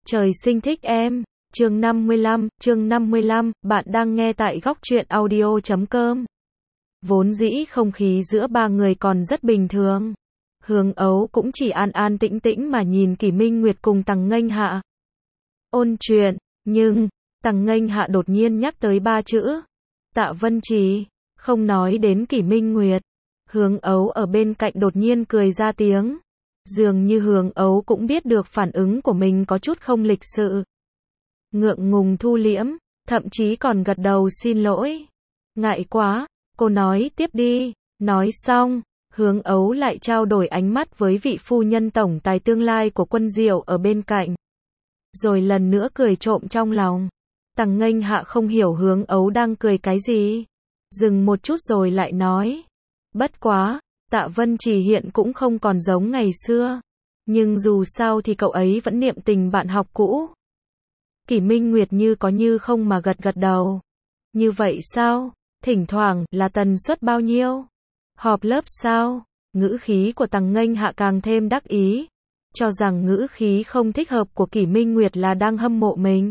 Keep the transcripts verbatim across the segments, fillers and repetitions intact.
Trời sinh thích em. Chương năm mươi lăm, chương năm mươi lăm, bạn đang nghe tại góc truyện audio chấm com. Vốn dĩ không khí giữa ba người còn rất bình thường. Hướng Ấu cũng chỉ an an tĩnh tĩnh mà nhìn Kỷ Minh Nguyệt cùng Tằng Nghênh Hạ ôn chuyện, nhưng Tằng Nghênh Hạ đột nhiên nhắc tới ba chữ Tạ Vân Trì, không nói đến Kỷ Minh Nguyệt. Hướng Ấu ở bên cạnh đột nhiên cười ra tiếng. Dường như Hướng Ấu cũng biết được phản ứng của mình có chút không lịch sự. Ngượng ngùng thu liễm, thậm chí còn gật đầu xin lỗi. Ngại quá, cô nói tiếp đi. Nói xong, Hướng Ấu lại trao đổi ánh mắt với vị phu nhân tổng tài tương lai của Quân Diệu ở bên cạnh. Rồi lần nữa cười trộm trong lòng. Tằng Nghênh Hạ không hiểu Hướng Ấu đang cười cái gì. Dừng một chút rồi lại nói. Bất quá, Tạ Vân Trì hiện cũng không còn giống ngày xưa. Nhưng dù sao thì cậu ấy vẫn niệm tình bạn học cũ. Kỷ Minh Nguyệt như có như không mà gật gật đầu. Như vậy sao? Thỉnh thoảng là tần suất bao nhiêu? Họp lớp sao? Ngữ khí của Tằng Nghênh Hạ càng thêm đắc ý. Cho rằng ngữ khí không thích hợp của Kỷ Minh Nguyệt là đang hâm mộ mình.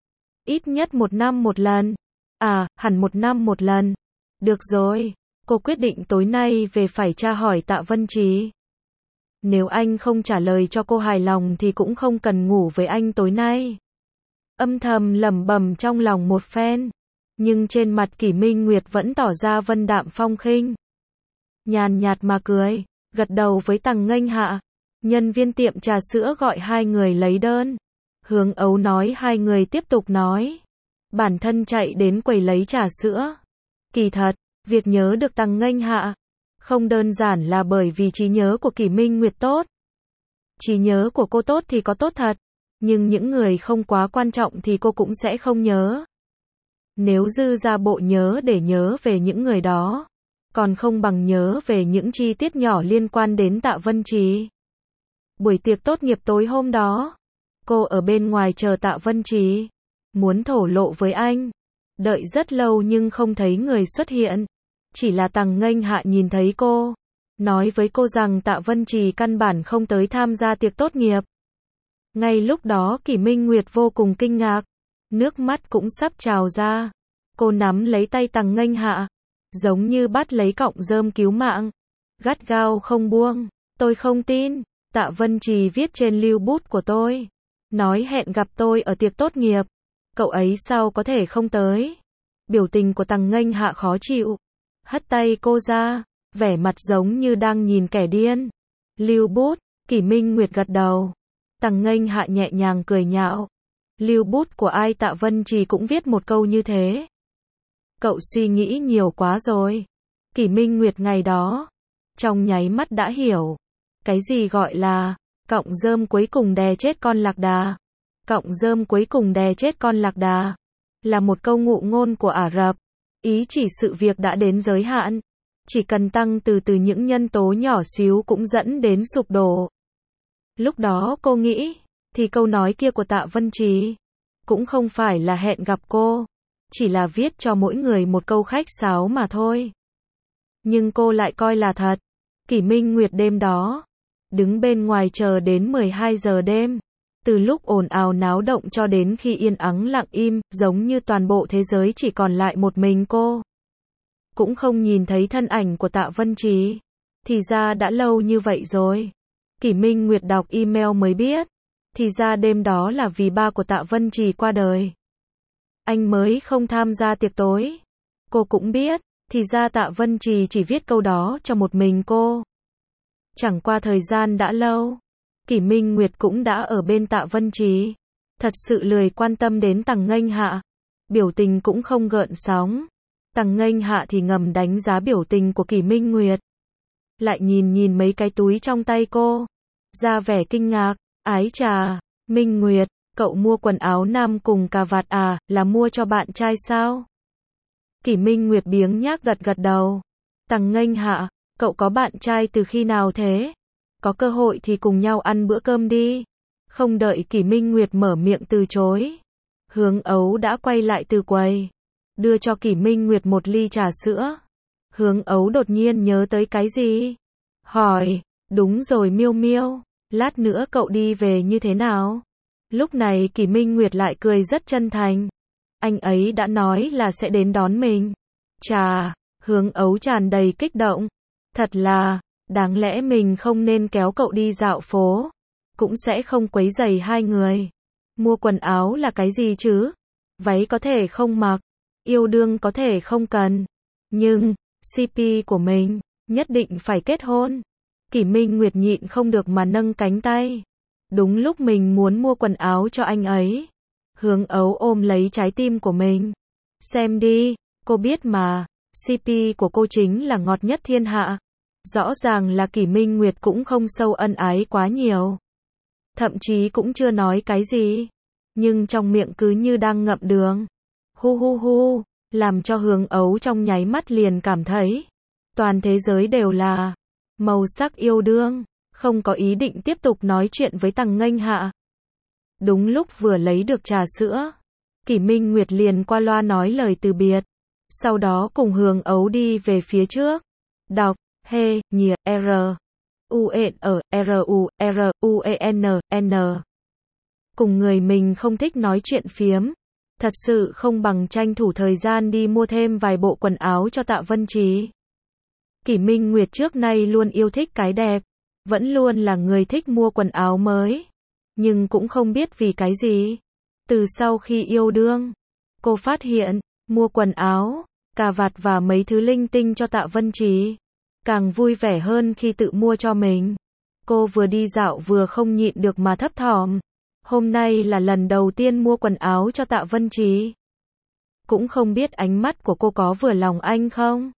Ít nhất một năm một lần. À, hẳn một năm một lần. Được rồi. Cô quyết định tối nay về phải tra hỏi Tạ Vân Trì. Nếu anh không trả lời cho cô hài lòng thì cũng không cần ngủ với anh tối nay. Âm thầm lẩm bẩm trong lòng một phen. Nhưng trên mặt Kỷ Minh Nguyệt vẫn tỏ ra vân đạm phong khinh. Nhàn nhạt mà cười, gật đầu với Tằng Nghênh Hạ. Nhân viên tiệm trà sữa gọi hai người lấy đơn. Hướng Ấu nói hai người tiếp tục nói. Bản thân chạy đến quầy lấy trà sữa. Kỳ thật, việc nhớ được Tằng Nghênh Hạ không đơn giản là bởi vì trí nhớ của Kỷ Minh Nguyệt tốt. Trí nhớ của cô tốt thì có tốt thật, nhưng những người không quá quan trọng thì cô cũng sẽ không nhớ. Nếu dư ra bộ nhớ để nhớ về những người đó, còn không bằng nhớ về những chi tiết nhỏ liên quan đến Tạ Vân Trì. Buổi tiệc tốt nghiệp tối hôm đó, cô ở bên ngoài chờ Tạ Vân Trì, muốn thổ lộ với anh. Đợi rất lâu nhưng không thấy người xuất hiện. Chỉ là Tằng Nghênh Hạ nhìn thấy cô, nói với cô rằng Tạ Vân Trì căn bản không tới tham gia tiệc tốt nghiệp. Ngay lúc đó Kỷ Minh Nguyệt vô cùng kinh ngạc, nước mắt cũng sắp trào ra. Cô nắm lấy tay Tằng Nghênh Hạ, giống như bắt lấy cọng rơm cứu mạng, gắt gao không buông. Tôi không tin, Tạ Vân Trì viết trên lưu bút của tôi, nói hẹn gặp tôi ở tiệc tốt nghiệp. Cậu ấy sao có thể không tới? Biểu tình của Tằng Nghênh Hạ khó chịu, hất tay cô ra, vẻ mặt giống như đang nhìn kẻ điên. Lưu bút, Kỷ Minh Nguyệt gật đầu. Tằng Nghênh Hạ nhẹ nhàng cười nhạo. Lưu bút của ai? Tạ Vân Trì cũng viết một câu như thế. Cậu suy nghĩ nhiều quá rồi. Kỷ Minh Nguyệt ngày đó, trong nháy mắt đã hiểu. Cái gì gọi là, cọng rơm cuối cùng đè chết con lạc đà. Cọng rơm cuối cùng đè chết con lạc đà là một câu ngụ ngôn của Ả Rập, ý chỉ sự việc đã đến giới hạn, chỉ cần tăng từ từ những nhân tố nhỏ xíu cũng dẫn đến sụp đổ. Lúc đó cô nghĩ, thì câu nói kia của Tạ Vân Trì cũng không phải là hẹn gặp cô, chỉ là viết cho mỗi người một câu khách sáo mà thôi. Nhưng cô lại coi là thật. Kỷ Minh Nguyệt đêm đó đứng bên ngoài chờ đến mười hai giờ đêm. Từ lúc ồn ào náo động cho đến khi yên ắng lặng im, giống như toàn bộ thế giới chỉ còn lại một mình cô. Cũng không nhìn thấy thân ảnh của Tạ Vân Trì. Thì ra đã lâu như vậy rồi. Kỷ Minh Nguyệt đọc email mới biết. Thì ra đêm đó là vì ba của Tạ Vân Trì qua đời. Anh mới không tham gia tiệc tối. Cô cũng biết. Thì ra Tạ Vân Trì chỉ viết câu đó cho một mình cô. Chẳng qua thời gian đã lâu, Kỷ Minh Nguyệt cũng đã ở bên Tạ Vân Trì. Thật sự lười quan tâm đến Tằng Nghênh Hạ. Biểu tình cũng không gợn sóng. Tằng Nghênh Hạ thì ngầm đánh giá biểu tình của Kỷ Minh Nguyệt. Lại nhìn nhìn mấy cái túi trong tay cô, ra vẻ kinh ngạc. Ái chà, Minh Nguyệt, cậu mua quần áo nam cùng cà vạt à, là mua cho bạn trai sao? Kỷ Minh Nguyệt biếng nhác gật gật đầu. Tằng Nghênh Hạ, cậu có bạn trai từ khi nào thế? Có cơ hội thì cùng nhau ăn bữa cơm đi. Không đợi Kỷ Minh Nguyệt mở miệng từ chối, Hướng Ấu đã quay lại từ quầy, đưa cho Kỷ Minh Nguyệt một ly trà sữa. Hướng Ấu đột nhiên nhớ tới cái gì, hỏi, đúng rồi Miêu Miêu, lát nữa cậu đi về như thế nào? Lúc này Kỷ Minh Nguyệt lại cười rất chân thành. Anh ấy đã nói là sẽ đến đón mình. Chà, Hướng Ấu tràn đầy kích động. Thật là, đáng lẽ mình không nên kéo cậu đi dạo phố. Cũng sẽ không quấy rầy hai người. Mua quần áo là cái gì chứ? Váy có thể không mặc. Yêu đương có thể không cần. Nhưng, xê pê của mình, nhất định phải kết hôn. Kỷ Minh Nguyệt nhịn không được mà nâng cánh tay. Đúng lúc mình muốn mua quần áo cho anh ấy. Hướng Ấu ôm lấy trái tim của mình. Xem đi, cô biết mà, xê pê của cô chính là ngọt nhất thiên hạ. Rõ ràng là Kỷ Minh Nguyệt cũng không sâu ân ái quá nhiều. Thậm chí cũng chưa nói cái gì. Nhưng trong miệng cứ như đang ngậm đường. Hu hu hu, làm cho Hướng Ấu trong nháy mắt liền cảm thấy. Toàn thế giới đều là màu sắc yêu đương. Không có ý định tiếp tục nói chuyện với Tằng Nghênh Hạ. Đúng lúc vừa lấy được trà sữa, Kỷ Minh Nguyệt liền qua loa nói lời từ biệt. Sau đó cùng Hướng Ấu đi về phía trước. Đọc, he, nhìa, r, u, e, ở, r, u, r, u, e, n, n. Cùng người mình không thích nói chuyện phiếm. Thật sự không bằng tranh thủ thời gian đi mua thêm vài bộ quần áo cho Tạ Vân Trí. Kỷ Minh Nguyệt trước nay luôn yêu thích cái đẹp. Vẫn luôn là người thích mua quần áo mới. Nhưng cũng không biết vì cái gì. Từ sau khi yêu đương, cô phát hiện, mua quần áo, cà vạt và mấy thứ linh tinh cho Tạ Vân Trí. Càng vui vẻ hơn khi tự mua cho mình. Cô vừa đi dạo vừa không nhịn được mà thấp thỏm. Hôm nay là lần đầu tiên mua quần áo cho Tạ Vân Trí. Cũng không biết ánh mắt của cô có vừa lòng anh không?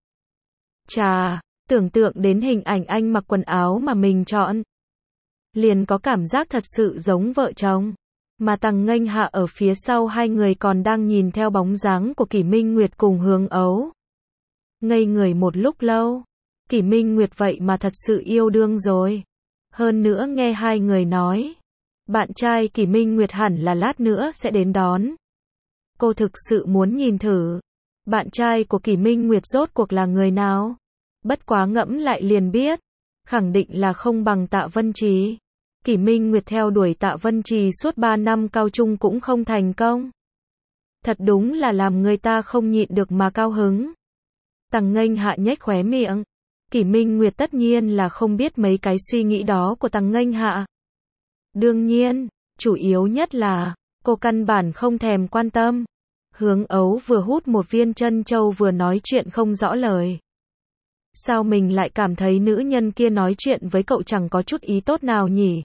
Chà, tưởng tượng đến hình ảnh anh mặc quần áo mà mình chọn. Liền có cảm giác thật sự giống vợ chồng. Mà Tằng Nghênh Hạ ở phía sau hai người còn đang nhìn theo bóng dáng của Kỷ Minh Nguyệt cùng Hướng Ấu. Ngây người một lúc lâu. Kỷ Minh Nguyệt vậy mà thật sự yêu đương rồi. Hơn nữa nghe hai người nói. Bạn trai Kỷ Minh Nguyệt hẳn là lát nữa sẽ đến đón. Cô thực sự muốn nhìn thử. Bạn trai của Kỷ Minh Nguyệt rốt cuộc là người nào? Bất quá ngẫm lại liền biết. Khẳng định là không bằng Tạ Vân Trí. Kỷ Minh Nguyệt theo đuổi Tạ Vân Trí suốt ba năm cao trung cũng không thành công. Thật đúng là làm người ta không nhịn được mà cao hứng. Tằng Nghênh Hạ nhếch khóe miệng. Kỷ Minh Nguyệt tất nhiên là không biết mấy cái suy nghĩ đó của Tằng Nghênh Hạ. Đương nhiên, chủ yếu nhất là, cô căn bản không thèm quan tâm. Hướng Ấu vừa hút một viên trân châu vừa nói chuyện không rõ lời. Sao mình lại cảm thấy nữ nhân kia nói chuyện với cậu chẳng có chút ý tốt nào nhỉ?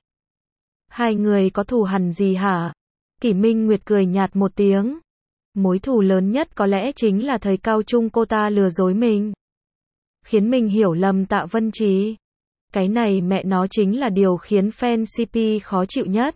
Hai người có thù hằn gì hả? Kỷ Minh Nguyệt cười nhạt một tiếng. Mối thù lớn nhất có lẽ chính là thời cao trung cô ta lừa dối mình. Khiến mình hiểu lầm Tạ Vân Trí. Cái này mẹ nó chính là điều khiến fan xê pê khó chịu nhất.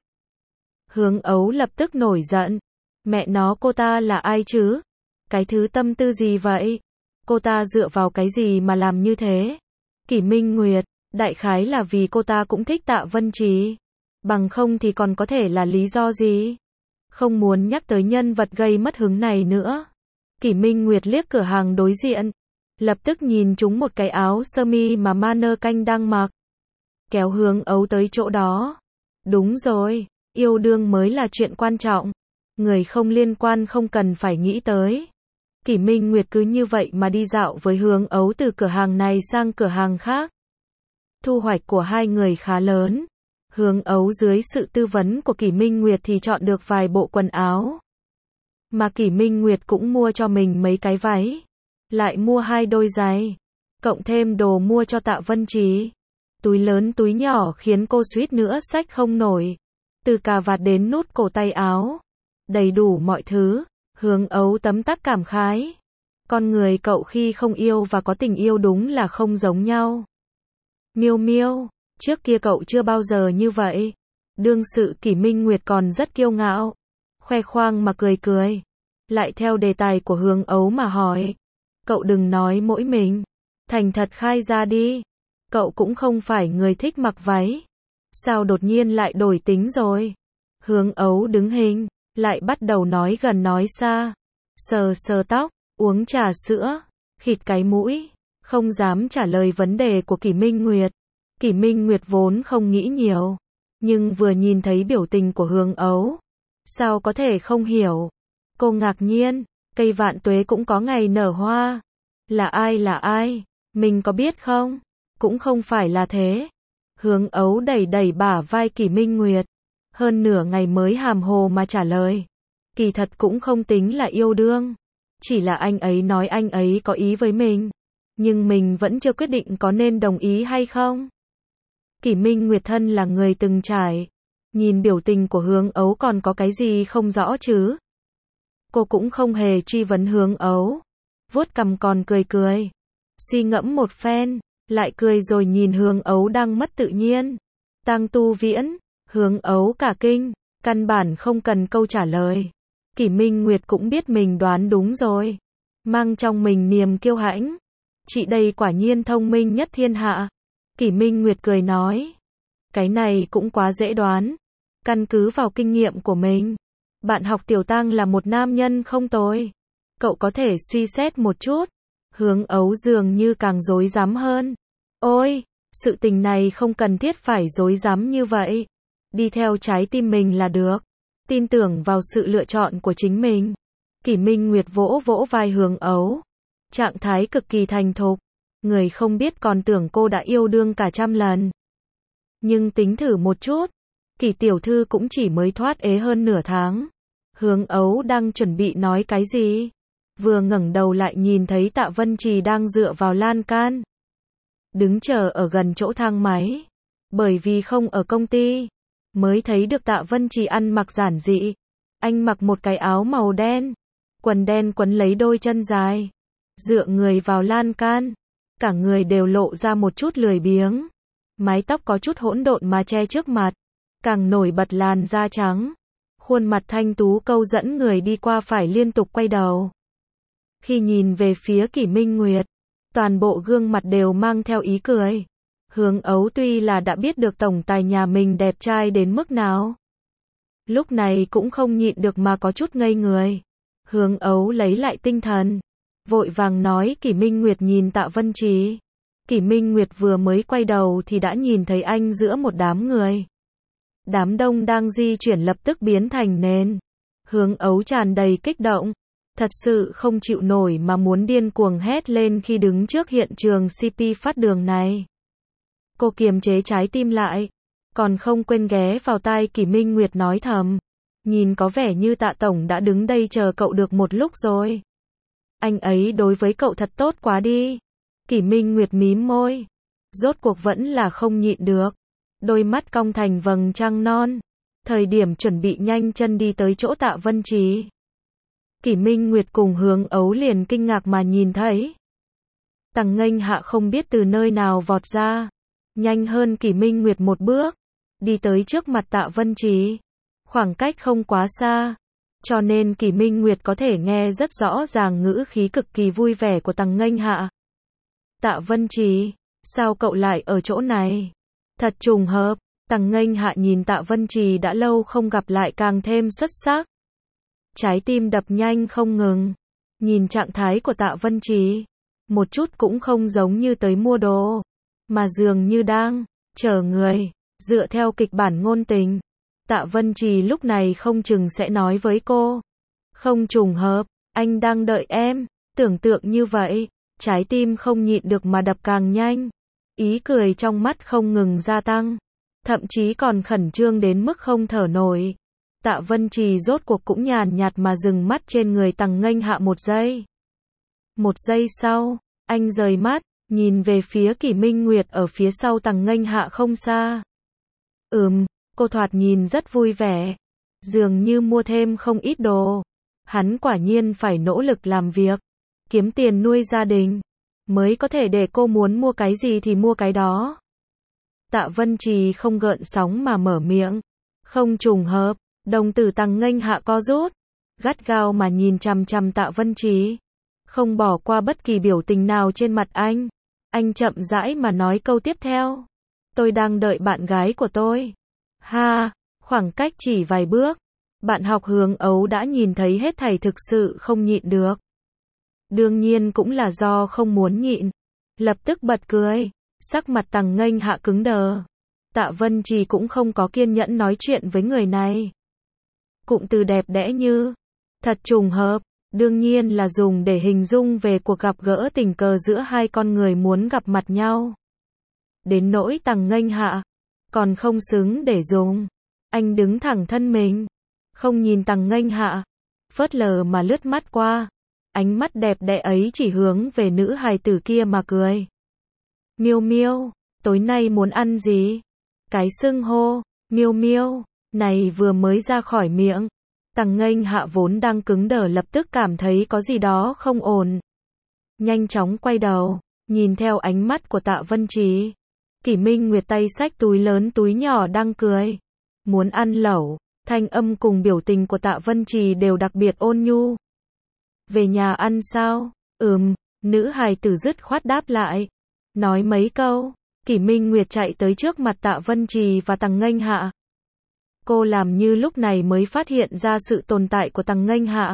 Hướng Ấu lập tức nổi giận. Mẹ nó cô ta là ai chứ? Cái thứ tâm tư gì vậy? Cô ta dựa vào cái gì mà làm như thế? Kỷ Minh Nguyệt, đại khái là vì cô ta cũng thích Tạ Vân Trí. Bằng không thì còn có thể là lý do gì? Không muốn nhắc tới nhân vật gây mất hứng này nữa. Kỷ Minh Nguyệt liếc cửa hàng đối diện. Lập tức nhìn trúng một cái áo sơ mi mà Manơ Canh đang mặc. Kéo Hướng Ấu tới chỗ đó. Đúng rồi, yêu đương mới là chuyện quan trọng. Người không liên quan không cần phải nghĩ tới. Kỷ Minh Nguyệt cứ như vậy mà đi dạo với Hướng Ấu từ cửa hàng này sang cửa hàng khác. Thu hoạch của hai người khá lớn. Hướng Ấu dưới sự tư vấn của Kỷ Minh Nguyệt thì chọn được vài bộ quần áo. Mà Kỷ Minh Nguyệt cũng mua cho mình mấy cái váy. Lại mua hai đôi giày. Cộng thêm đồ mua cho Tạ Vân Trí. Túi lớn túi nhỏ khiến cô suýt nữa xách không nổi. Từ cà vạt đến nút cổ tay áo. Đầy đủ mọi thứ. Hướng Ấu tấm tắc cảm khái. Con người cậu khi không yêu và có tình yêu đúng là không giống nhau. Miêu Miêu, trước kia cậu chưa bao giờ như vậy. Đương sự Kỷ Minh Nguyệt còn rất kiêu ngạo. Khoe khoang mà cười cười. Lại theo đề tài của Hướng Ấu mà hỏi. Cậu đừng nói mỗi mình. Thành thật khai ra đi. Cậu cũng không phải người thích mặc váy. Sao đột nhiên lại đổi tính rồi? Hướng Ấu đứng hình. Lại bắt đầu nói gần nói xa. Sờ sờ tóc. Uống trà sữa. Khịt cái mũi. Không dám trả lời vấn đề của Kỷ Minh Nguyệt. Kỷ Minh Nguyệt vốn không nghĩ nhiều. Nhưng vừa nhìn thấy biểu tình của Hướng Ấu, sao có thể không hiểu. Cô ngạc nhiên, cây vạn tuế cũng có ngày nở hoa. Là ai là ai? Mình có biết không? Cũng không phải là thế. Hướng Ấu đẩy đẩy bả vai Kỷ Minh Nguyệt. Hơn nửa ngày mới hàm hồ mà trả lời. Kỳ thật cũng không tính là yêu đương. Chỉ là anh ấy nói anh ấy có ý với mình. Nhưng mình vẫn chưa quyết định có nên đồng ý hay không. Kỷ Minh Nguyệt thân là người từng trải. Nhìn biểu tình của Hướng Ấu còn có cái gì không rõ chứ. Cô cũng không hề truy vấn Hướng Ấu. Vuốt cằm còn cười cười. Suy ngẫm một phen, lại cười rồi nhìn Hướng Ấu đang mất tự nhiên. Tang Tu Viễn, Hướng Ấu cả kinh, căn bản không cần câu trả lời. Kỷ Minh Nguyệt cũng biết mình đoán đúng rồi. Mang trong mình niềm kiêu hãnh. Chị đây quả nhiên thông minh nhất thiên hạ. Kỷ Minh Nguyệt cười nói. Cái này cũng quá dễ đoán. Căn cứ vào kinh nghiệm của mình. Bạn học Tiểu Tang là một nam nhân không tồi. Cậu có thể suy xét một chút. Hướng Ấu dường như càng rối rắm hơn. Ôi, sự tình này không cần thiết phải rối rắm như vậy. Đi theo trái tim mình là được. Tin tưởng vào sự lựa chọn của chính mình. Kỷ Minh Nguyệt vỗ vỗ vai Hướng Ấu. Trạng thái cực kỳ thành thục. Người không biết còn tưởng cô đã yêu đương cả trăm lần. Nhưng tính thử một chút. Kỷ tiểu thư cũng chỉ mới thoát ế hơn nửa tháng. Hướng Ấu đang chuẩn bị nói cái gì? Vừa ngẩng đầu lại nhìn thấy Tạ Vân Trì đang dựa vào lan can. Đứng chờ ở gần chỗ thang máy. Bởi vì không ở công ty. Mới thấy được Tạ Vân Trì ăn mặc giản dị. Anh mặc một cái áo màu đen. Quần đen quấn lấy đôi chân dài. Dựa người vào lan can. Cả người đều lộ ra một chút lười biếng. Mái tóc có chút hỗn độn mà che trước mặt. Càng nổi bật làn da trắng. Khuôn mặt thanh tú câu dẫn người đi qua phải liên tục quay đầu. Khi nhìn về phía Kỷ Minh Nguyệt, toàn bộ gương mặt đều mang theo ý cười. Hướng Ấu tuy là đã biết được tổng tài nhà mình đẹp trai đến mức nào. Lúc này cũng không nhịn được mà có chút ngây người. Hướng Ấu lấy lại tinh thần. Vội vàng nói Kỷ Minh Nguyệt nhìn Tạ Vân Trì. Kỷ Minh Nguyệt vừa mới quay đầu thì đã nhìn thấy anh giữa một đám người. Đám đông đang di chuyển lập tức biến thành nền. Hướng Ấu tràn đầy kích động. Thật sự không chịu nổi mà muốn điên cuồng hét lên khi đứng trước hiện trường xê pê phát đường này. Cô kiềm chế trái tim lại. Còn không quên ghé vào tai Kỷ Minh Nguyệt nói thầm. Nhìn có vẻ như Tạ Tổng đã đứng đây chờ cậu được một lúc rồi. Anh ấy đối với cậu thật tốt quá đi. Kỷ Minh Nguyệt mím môi. Rốt cuộc vẫn là không nhịn được. Đôi mắt cong thành vầng trăng non. Thời điểm chuẩn bị nhanh chân đi tới chỗ Tạ Vân Trì. Kỷ Minh Nguyệt cùng Hướng Ấu liền kinh ngạc mà nhìn thấy. Tằng Nghênh Hạ không biết từ nơi nào vọt ra. Nhanh hơn Kỷ Minh Nguyệt một bước. Đi tới trước mặt Tạ Vân Trì. Khoảng cách không quá xa. Cho nên Kỷ Minh Nguyệt có thể nghe rất rõ ràng ngữ khí cực kỳ vui vẻ của Tằng Nghênh Hạ. Tạ Vân Trì, sao cậu lại ở chỗ này? Thật trùng hợp. Tằng Nghênh Hạ nhìn Tạ Vân Trì đã lâu không gặp lại càng thêm xuất sắc. Trái tim đập nhanh không ngừng. Nhìn trạng thái của Tạ Vân Trì, một chút cũng không giống như tới mua đồ, mà dường như đang chờ người. Dựa theo kịch bản ngôn tình, Tạ Vân Trì lúc này không chừng sẽ nói với cô. Không trùng hợp, anh đang đợi em. Tưởng tượng như vậy, trái tim không nhịn được mà đập càng nhanh. Ý cười trong mắt không ngừng gia tăng. Thậm chí còn khẩn trương đến mức không thở nổi. Tạ Vân Trì rốt cuộc cũng nhàn nhạt mà dừng mắt trên người Tằng Nghênh Hạ một giây. Một giây sau, anh rời mắt, nhìn về phía Kỷ Minh Nguyệt ở phía sau Tằng Nghênh Hạ không xa. Ừm, cô thoạt nhìn rất vui vẻ. Dường như mua thêm không ít đồ. Hắn quả nhiên phải nỗ lực làm việc. Kiếm tiền nuôi gia đình. Mới có thể để cô muốn mua cái gì thì mua cái đó. Tạ Vân Trì không gợn sóng mà mở miệng. Không trùng hợp. Đồng tử Tằng Nghênh Hạ co rút. Gắt gao mà nhìn chằm chằm Tạ Vân Trì. Không bỏ qua bất kỳ biểu tình nào trên mặt anh. Anh chậm rãi mà nói câu tiếp theo. Tôi đang đợi bạn gái của tôi. Ha, khoảng cách chỉ vài bước. Bạn học Hướng Ấu đã nhìn thấy hết thảy thực sự không nhịn được. Đương nhiên cũng là do không muốn nhịn. Lập tức bật cười. Sắc mặt Tằng Nghênh Hạ cứng đờ. Tạ Vân Trì cũng không có kiên nhẫn nói chuyện với người này. Cụm từ đẹp đẽ như thật trùng hợp, đương nhiên là dùng để hình dung về cuộc gặp gỡ tình cờ giữa hai con người muốn gặp mặt nhau. Đến nỗi Tằng Nghênh Hạ, còn không xứng để dùng. Anh đứng thẳng thân mình, không nhìn Tằng Nghênh Hạ, phớt lờ mà lướt mắt qua. Ánh mắt đẹp đẽ ấy chỉ hướng về nữ hài tử kia mà cười. Miêu Miêu, tối nay muốn ăn gì? Cái xưng hô, Miêu Miêu, này vừa mới ra khỏi miệng. Tằng Nghênh Hạ vốn đang cứng đờ lập tức cảm thấy có gì đó không ổn. Nhanh chóng quay đầu, nhìn theo ánh mắt của Tạ Vân Trì. Kỷ Minh Nguyệt tay xách túi lớn túi nhỏ đang cười. Muốn ăn lẩu, thanh âm cùng biểu tình của Tạ Vân Trì đều đặc biệt ôn nhu. Về nhà ăn sao? Ừm, nữ hài tử dứt khoát đáp lại. Nói mấy câu, Kỷ Minh Nguyệt chạy tới trước mặt Tạ Vân Trì và Tằng Nghênh Hạ. Cô làm như lúc này mới phát hiện ra sự tồn tại của Tằng Nghênh Hạ.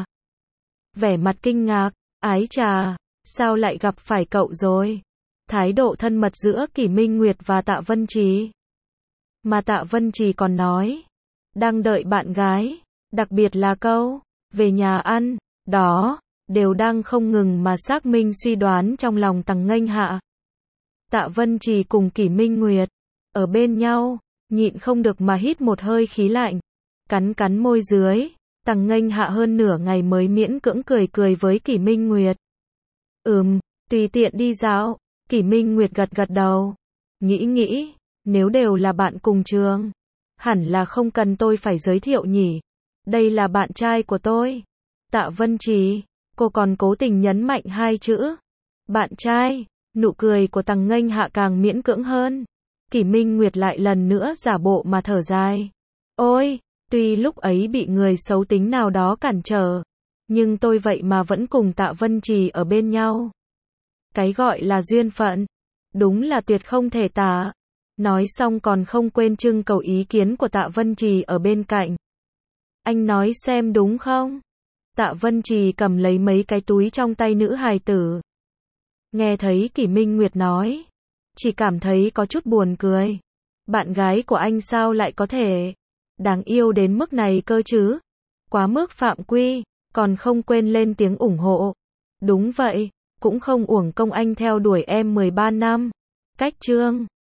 Vẻ mặt kinh ngạc, ái chà, sao lại gặp phải cậu rồi? Thái độ thân mật giữa Kỷ Minh Nguyệt và Tạ Vân Trì. Mà Tạ Vân Trì còn nói, đang đợi bạn gái, đặc biệt là câu, về nhà ăn, đó, đều đang không ngừng mà xác minh suy đoán trong lòng Tằng Nghênh Hạ. Tạ Vân Trì cùng Kỷ Minh Nguyệt, ở bên nhau, nhịn không được mà hít một hơi khí lạnh, cắn cắn môi dưới. Tằng Nghênh Hạ hơn nửa ngày mới miễn cưỡng cười cười với Kỷ Minh Nguyệt. Ừm, tùy tiện đi dạo. Kỷ Minh Nguyệt gật gật đầu. Nghĩ nghĩ, nếu đều là bạn cùng trường, hẳn là không cần tôi phải giới thiệu nhỉ. Đây là bạn trai của tôi. Tạ Vân Trì, cô còn cố tình nhấn mạnh hai chữ. Bạn trai, nụ cười của Tằng Nghênh Hạ càng miễn cưỡng hơn. Kỷ Minh Nguyệt lại lần nữa giả bộ mà thở dài. Ôi, tuy lúc ấy bị người xấu tính nào đó cản trở, nhưng tôi vậy mà vẫn cùng Tạ Vân Trì ở bên nhau. Cái gọi là duyên phận, đúng là tuyệt không thể tả. Nói xong còn không quên trưng cầu ý kiến của Tạ Vân Trì ở bên cạnh. Anh nói xem đúng không? Tạ Vân Trì cầm lấy mấy cái túi trong tay nữ hài tử. Nghe thấy Kỷ Minh Nguyệt nói, chỉ cảm thấy có chút buồn cười. Bạn gái của anh sao lại có thể đáng yêu đến mức này cơ chứ? Quá mức phạm quy, còn không quên lên tiếng ủng hộ. Đúng vậy, cũng không uổng công anh theo đuổi em mười ba năm. Cách chương